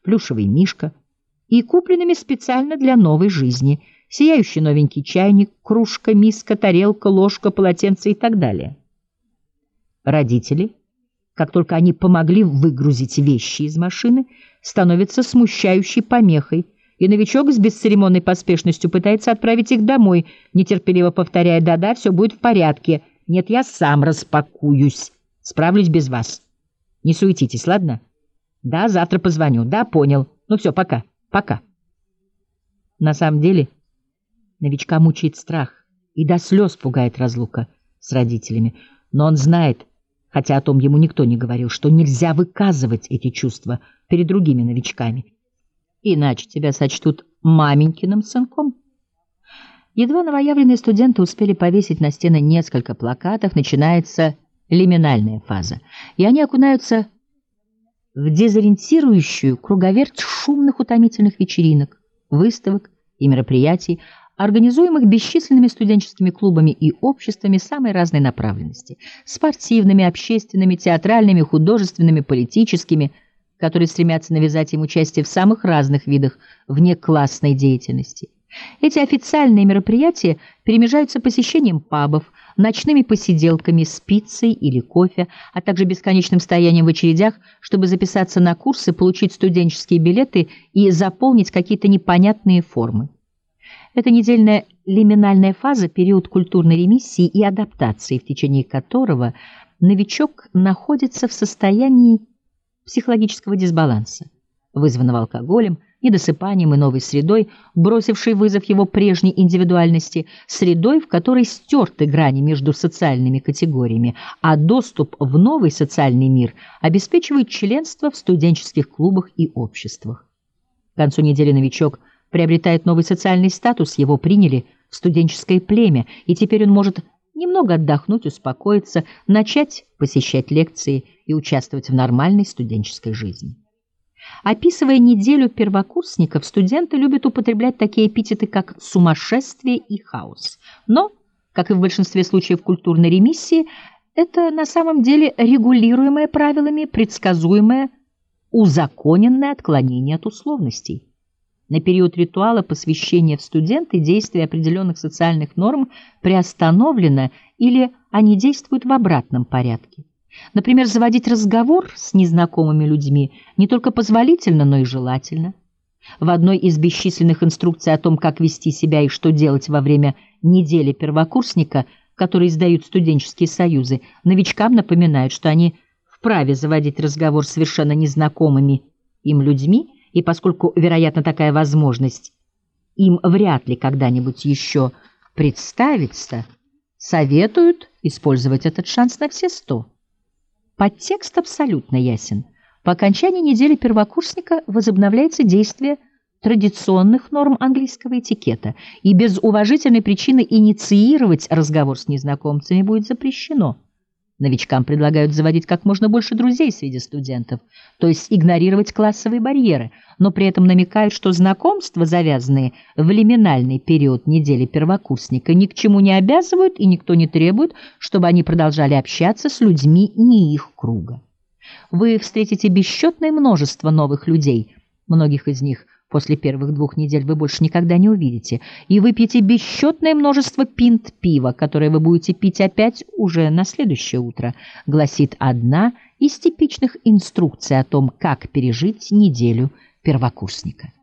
плюшевый мишка и купленными специально для новой жизни: сияющий новенький чайник, кружка, миска, тарелка, ложка, полотенце и так далее. Родители, как только они помогли выгрузить вещи из машины, становятся смущающей помехой, и новичок с бесцеремонной поспешностью пытается отправить их домой, нетерпеливо повторяя: «Да-да, все будет в порядке. Нет, я сам распакуюсь. Справлюсь без вас. Не суетитесь, ладно? Да, завтра позвоню. Да, понял. Ну все, пока. Пока». На самом деле новичка мучает страх и до слез пугает разлука с родителями. Но он знает, хотя о том ему никто не говорил, что нельзя выказывать эти чувства перед другими новичками. Иначе тебя сочтут маменькиным сынком. Едва новоявленные студенты успели повесить на стены несколько плакатов, начинается лиминальная фаза, и они окунаются в дезориентирующую круговерть шумных утомительных вечеринок, выставок и мероприятий, организуемых бесчисленными студенческими клубами и обществами самой разной направленности: спортивными, общественными, театральными, художественными, политическими, которые стремятся навязать им участие в самых разных видах внеклассной деятельности. Эти официальные мероприятия перемежаются посещением пабов, ночными посиделками с пиццей или кофе, а также бесконечным стоянием в очередях, чтобы записаться на курсы, получить студенческие билеты и заполнить какие-то непонятные формы. Эта недельная лиминальная фаза — период культурной ремиссии и адаптации, в течение которого новичок находится в состоянии психологического дисбаланса, вызванного алкоголем, недосыпанием и новой средой, бросившей вызов его прежней индивидуальности, средой, в которой стерты грани между социальными категориями, а доступ в новый социальный мир обеспечивает членство в студенческих клубах и обществах. К концу недели новичок приобретает новый социальный статус, его приняли в студенческое племя, и теперь он может немного отдохнуть, успокоиться, начать посещать лекции и участвовать в нормальной студенческой жизни. Описывая неделю первокурсников, студенты любят употреблять такие эпитеты, как «сумасшествие» и «хаос». Но, как и в большинстве случаев культурной ремиссии, это на самом деле регулируемое правилами, предсказуемое, узаконенное отклонение от условностей. На период ритуала посвящения в студенты действие определенных социальных норм приостановлено или они действуют в обратном порядке. Например, заводить разговор с незнакомыми людьми не только позволительно, но и желательно. В одной из бесчисленных инструкций о том, как вести себя и что делать во время недели первокурсника, которые издают студенческие союзы, новичкам напоминают, что они вправе заводить разговор с совершенно незнакомыми им людьми, и поскольку, вероятно, такая возможность им вряд ли когда-нибудь еще представится, советуют использовать этот шанс на все 100. Подтекст абсолютно ясен. По окончании недели первокурсника возобновляется действие традиционных норм английского этикета, и без уважительной причины инициировать разговор с незнакомцами будет запрещено. Новичкам предлагают заводить как можно больше друзей среди студентов, то есть игнорировать классовые барьеры, но при этом намекают, что знакомства, завязанные в лиминальный период недели первокурсника, ни к чему не обязывают, и никто не требует, чтобы они продолжали общаться с людьми не их круга. Вы встретите бесчетное множество новых людей, многих из них после первых 2 недель вы больше никогда не увидите, и выпьете бесчетное множество пинт пива, которое вы будете пить опять уже на следующее утро, гласит одна из типичных инструкций о том, как пережить неделю первокурсника.